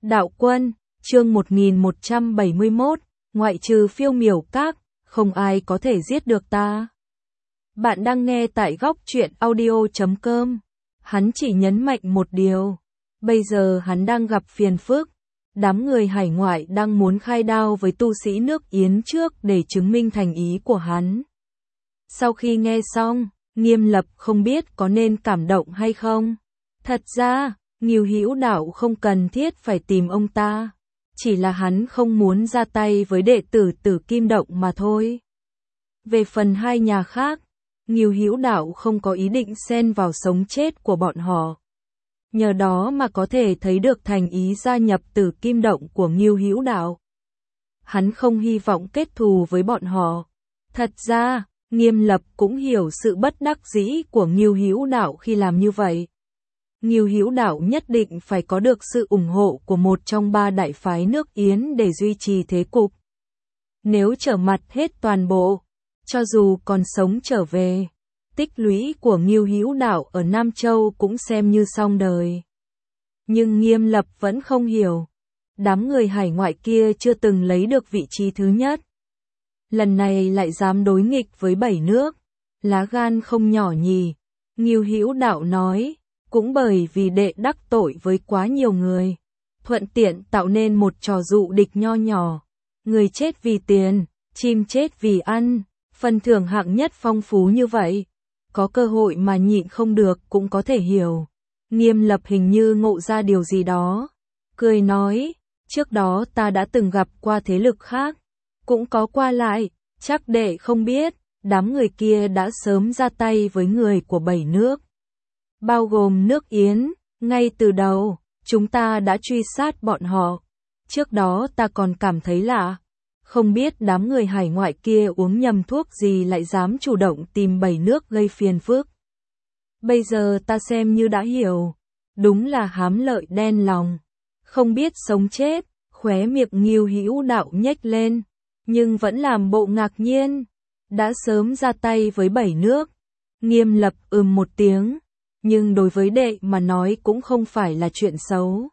Đạo Quân, chương 1171, ngoại trừ Phiêu Miểu Các, không ai có thể giết được ta. Bạn đang nghe tại góc truyện audio.com. Hắn chỉ nhấn mạnh một điều. Bây giờ hắn đang gặp phiền phức. Đám người hải ngoại đang muốn khai đao với tu sĩ nước Yến trước để chứng minh thành ý của hắn. Sau khi nghe xong, Nghiêm Lập không biết có nên cảm động hay không. Thật ra, Ngưu Hữu Đạo không cần thiết phải tìm ông ta. Chỉ là hắn không muốn ra tay với đệ tử Tử Kim Động mà thôi. Về phần hai nhà khác, Ngưu Hữu Đạo không có ý định xen vào sống chết của bọn họ. Nhờ đó mà có thể thấy được thành ý gia nhập Tử Kim Động của Ngưu Hữu Đạo. Hắn không hy vọng kết thù với bọn họ. Thật ra, Nghiêm Lập cũng hiểu sự bất đắc dĩ của Ngưu Hữu Đạo khi làm như vậy. Ngưu Hữu Đạo nhất định phải có được sự ủng hộ của một trong ba đại phái nước Yến để duy trì thế cục. Nếu trở mặt hết toàn bộ, cho dù còn sống trở về, tích lũy của Ngưu Hữu Đạo ở Nam Châu cũng xem như xong đời. Nhưng Nghiêm Lập vẫn không hiểu. Đám người hải ngoại kia chưa từng lấy được vị trí thứ nhất. Lần này lại dám đối nghịch với 7 nước. Lá gan không nhỏ nhỉ. Ngưu Hữu Đạo nói, cũng bởi vì đệ đắc tội với quá nhiều người. Thuận tiện tạo nên một trò dụ địch nho nhỏ. Người chết vì tiền, chim chết vì ăn. Phần thưởng hạng nhất phong phú như vậy. Có cơ hội mà nhịn không được cũng có thể hiểu. Nghiêm Lập hình như ngộ ra điều gì đó. Cười nói, trước đó ta đã từng gặp qua thế lực khác. Cũng có qua lại, chắc đệ không biết, đám người kia đã sớm ra tay với người của 7 nước. Bao gồm nước Yến, ngay từ đầu, chúng ta đã truy sát bọn họ. Trước đó ta còn cảm thấy lạ. Không biết đám người hải ngoại kia uống nhầm thuốc gì lại dám chủ động tìm 7 nước gây phiền phức. Bây giờ ta xem như đã hiểu. Đúng là hám lợi đen lòng. Không biết sống chết, khóe miệng Ngưu Hữu Đạo nhếch lên. Nhưng vẫn làm bộ ngạc nhiên. Đã sớm ra tay với 7 nước. Nghiêm Lập một tiếng. Nhưng đối với đệ mà nói cũng không phải là chuyện xấu.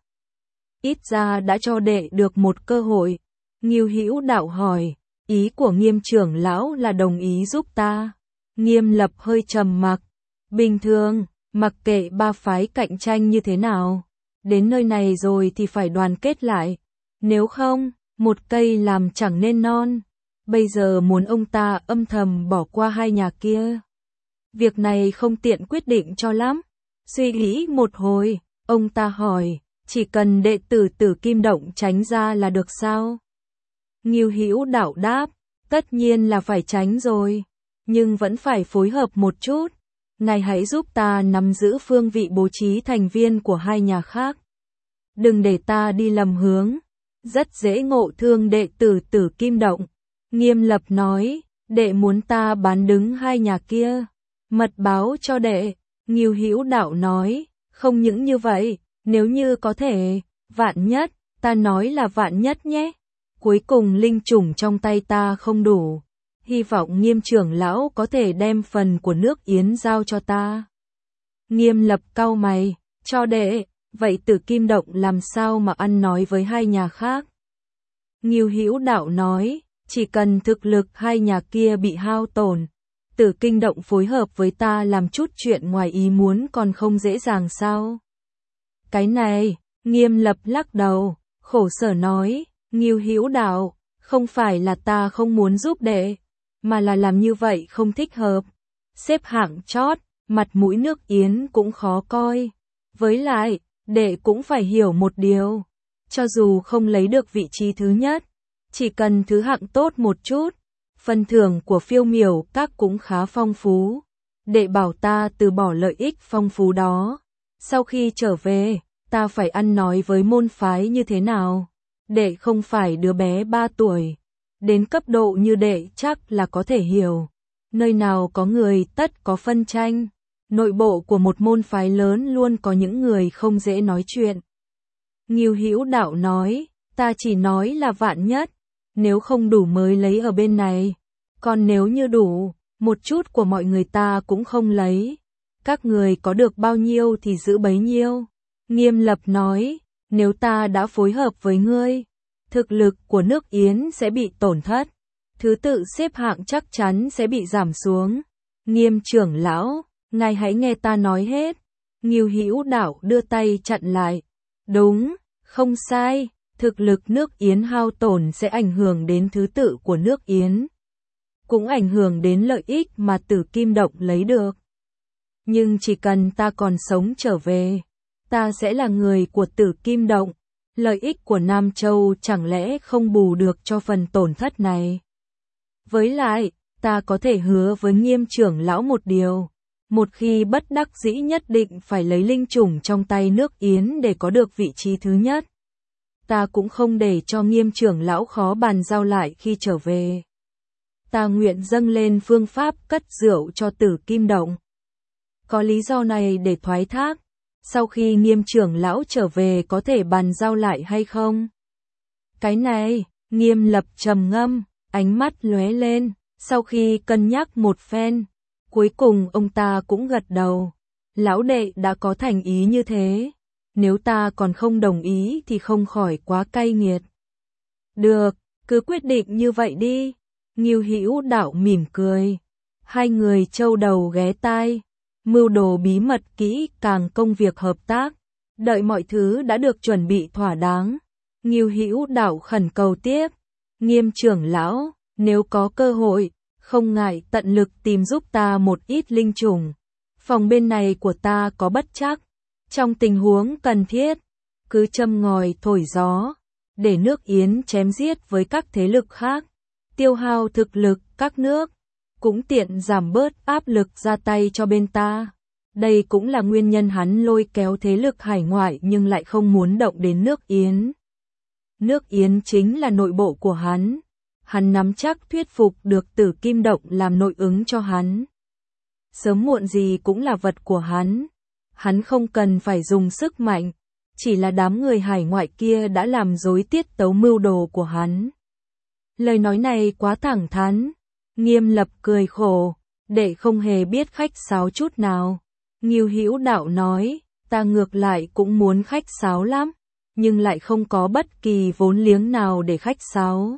Ít ra đã cho đệ được một cơ hội. Ngưu Hữu Đạo hỏi, ý của Nghiêm trưởng lão là đồng ý giúp ta. Nghiêm Lập hơi trầm mặc. Bình thường, mặc kệ ba phái cạnh tranh như thế nào. Đến nơi này rồi thì phải đoàn kết lại. Nếu không, một cây làm chẳng nên non. Bây giờ muốn ông ta âm thầm bỏ qua hai nhà kia. Việc này không tiện quyết định cho lắm. Suy nghĩ một hồi, ông ta hỏi, chỉ cần đệ tử Tử Kim Động tránh ra là được sao? Ngưu Hữu Đạo đáp, tất nhiên là phải tránh rồi, nhưng vẫn phải phối hợp một chút. Ngài hãy giúp ta nắm giữ phương vị bố trí thành viên của hai nhà khác. Đừng để ta đi lầm hướng, rất dễ ngộ thương đệ tử Tử Kim Động. Nghiêm Lập nói, đệ muốn ta bán đứng hai nhà kia, mật báo cho đệ. Ngưu Hữu Đạo nói, không những như vậy, nếu như có thể, vạn nhất, ta nói là vạn nhất nhé. Cuối cùng linh chủng trong tay ta không đủ. Hy vọng Nghiêm trưởng lão có thể đem phần của nước Yến giao cho ta. Nghiêm Lập cau mày, cho đệ, vậy Tử Kim Động làm sao mà ăn nói với hai nhà khác? Ngưu Hữu Đạo nói, chỉ cần thực lực hai nhà kia bị hao tổn, Tử Kim Động phối hợp với ta làm chút chuyện ngoài ý muốn còn không dễ dàng sao? Cái này, Nghiêm Lập lắc đầu, khổ sở nói, Ngưu Hữu Đạo, không phải là ta không muốn giúp đệ, mà là làm như vậy không thích hợp. Xếp hạng chót, mặt mũi nước Yến cũng khó coi. Với lại, đệ cũng phải hiểu một điều, cho dù không lấy được vị trí thứ nhất, chỉ cần thứ hạng tốt một chút, phần thưởng của Phiêu Miểu Các cũng khá phong phú. Đệ bảo ta từ bỏ lợi ích phong phú đó. Sau khi trở về, ta phải ăn nói với môn phái như thế nào? Đệ không phải đứa bé 3 tuổi. Đến cấp độ như đệ chắc là có thể hiểu. Nơi nào có người tất có phân tranh. Nội bộ của một môn phái lớn luôn có những người không dễ nói chuyện. Ngưu Hữu Đạo nói, ta chỉ nói là vạn nhất. Nếu không đủ mới lấy ở bên này. Còn nếu như đủ, một chút của mọi người ta cũng không lấy. Các người có được bao nhiêu thì giữ bấy nhiêu. Nghiêm Lập nói, Nếu ta đã phối hợp với ngươi, thực lực của nước Yến sẽ bị tổn thất. Thứ tự xếp hạng chắc chắn sẽ bị giảm xuống. Nghiêm trưởng lão, ngài hãy nghe ta nói hết. Ngưu Hữu Đạo đưa tay chặn lại. Đúng, không sai, thực lực nước Yến hao tổn sẽ ảnh hưởng đến thứ tự của nước Yến. Cũng ảnh hưởng đến lợi ích mà Tử Kim Động lấy được. Nhưng chỉ cần ta còn sống trở về, ta sẽ là người của Tử Kim Động. Lợi ích của Nam Châu chẳng lẽ không bù được cho phần tổn thất này? Với lại, ta có thể hứa với Nghiêm trưởng lão một điều. Một khi bất đắc dĩ nhất định phải lấy linh chủng trong tay nước Yến để có được vị trí thứ nhất. Ta cũng không để cho Nghiêm trưởng lão khó bàn giao lại khi trở về. Ta nguyện dâng lên phương pháp cất rượu cho Tử Kim Động. Có lý do này để thoái thác. Sau khi Nghiêm trưởng lão trở về có thể bàn giao lại hay không? Cái này, Nghiêm Lập trầm ngâm, ánh mắt lóe lên, sau khi cân nhắc một phen, cuối cùng ông ta cũng gật đầu. Lão đệ đã có thành ý như thế, nếu ta còn không đồng ý thì không khỏi quá cay nghiệt. Được, cứ quyết định như vậy đi. Ngưu Hữu Đạo mỉm cười. Hai người châu đầu ghé tai, mưu đồ bí mật kỹ càng công việc hợp tác. Đợi mọi thứ đã được chuẩn bị thỏa đáng, Ngưu Hữu Đạo khẩn cầu tiếp. Nghiêm trưởng lão, nếu có cơ hội, không ngại tận lực tìm giúp ta một ít linh trùng. Phòng bên này của ta có bất trắc. Trong tình huống cần thiết, cứ châm ngòi thổi gió, để nước Yến chém giết với các thế lực khác, tiêu hao thực lực các nước, cũng tiện giảm bớt áp lực ra tay cho bên ta. Đây cũng là nguyên nhân hắn lôi kéo thế lực hải ngoại nhưng lại không muốn động đến nước Yến. Nước Yến chính là nội bộ của hắn. Hắn nắm chắc thuyết phục được Tử Kim Động làm nội ứng cho hắn. Sớm muộn gì cũng là vật của hắn. Hắn không cần phải dùng sức mạnh. Chỉ là đám người hải ngoại kia đã làm rối tiết tấu mưu đồ của hắn. Lời nói này quá thẳng thắn. Nghiêm Lập cười khổ, để không hề biết khách sáo chút nào. Ngưu Hữu Đạo nói, ta ngược lại cũng muốn khách sáo lắm, nhưng lại không có bất kỳ vốn liếng nào để khách sáo.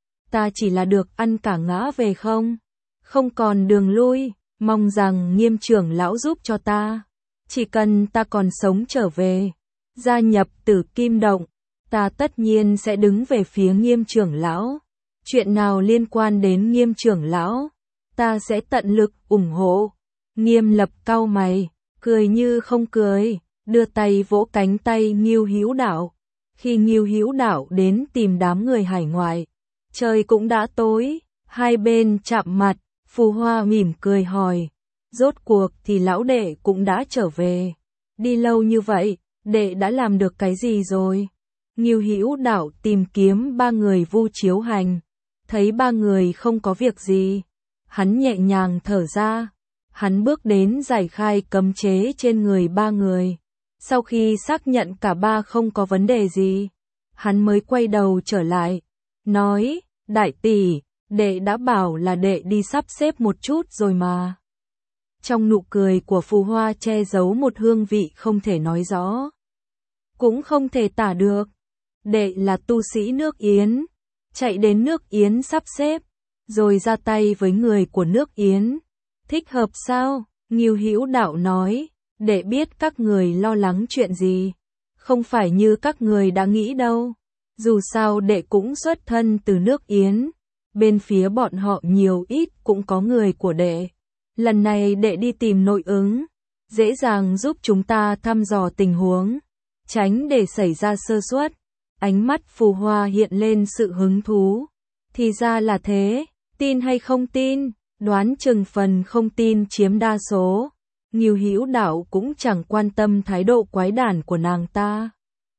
Ta chỉ là được ăn cả ngã về không còn đường lui, mong rằng Nghiêm trưởng lão giúp cho ta. Chỉ cần ta còn sống trở về, gia nhập Tử Kim Động, ta tất nhiên sẽ đứng về phía Nghiêm trưởng lão. Chuyện nào liên quan đến Nghiêm trưởng lão, ta sẽ tận lực ủng hộ. Nghiêm Lập cau mày, cười như không cười, đưa tay vỗ cánh tay Ngưu Hữu Đạo. Khi Ngưu Hữu Đạo đến tìm đám người hải ngoại, trời cũng đã tối, hai bên chạm mặt, Phù Hoa mỉm cười hỏi, rốt cuộc thì lão đệ cũng đã trở về. Đi lâu như vậy, đệ đã làm được cái gì rồi? Ngưu Hữu Đạo tìm kiếm ba người Vu Chiếu Hành, thấy ba người không có việc gì, hắn nhẹ nhàng thở ra. Hắn bước đến giải khai cấm chế trên người ba người. Sau khi xác nhận cả ba không có vấn đề gì, hắn mới quay đầu trở lại, nói, đại tỷ, đệ đã bảo là đệ đi sắp xếp một chút rồi mà. Trong nụ cười của Phù Hoa che giấu một hương vị không thể nói rõ, cũng không thể tả được. Đệ là tu sĩ nước Yến, chạy đến nước Yến sắp xếp, rồi ra tay với người của nước Yến. Thích hợp sao? Ngưu Hữu Đạo nói, đệ biết các người lo lắng chuyện gì. Không phải như các người đã nghĩ đâu. Dù sao đệ cũng xuất thân từ nước Yến. Bên phía bọn họ nhiều ít cũng có người của đệ. Lần này đệ đi tìm nội ứng, dễ dàng giúp chúng ta thăm dò tình huống, tránh để xảy ra sơ suất. Ánh mắt Phù Hoa hiện lên sự hứng thú. Thì ra là thế, tin hay không tin? Đoán chừng phần không tin chiếm đa số. Ngưu Hữu Đạo cũng chẳng quan tâm thái độ quái đản của nàng ta.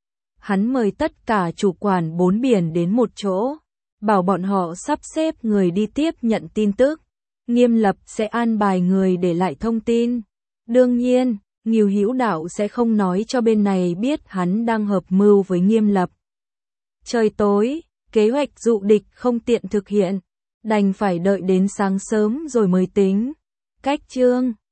Hắn mời tất cả chủ quản 4 biển đến một chỗ, bảo bọn họ sắp xếp người đi tiếp nhận tin tức. Nghiêm Lập sẽ an bài người để lại thông tin. Đương nhiên, Ngưu Hữu Đạo sẽ không nói cho bên này biết hắn đang hợp mưu với Nghiêm Lập. Trời tối, kế hoạch dụ địch không tiện thực hiện, đành phải đợi đến sáng sớm rồi mới tính. Cách chương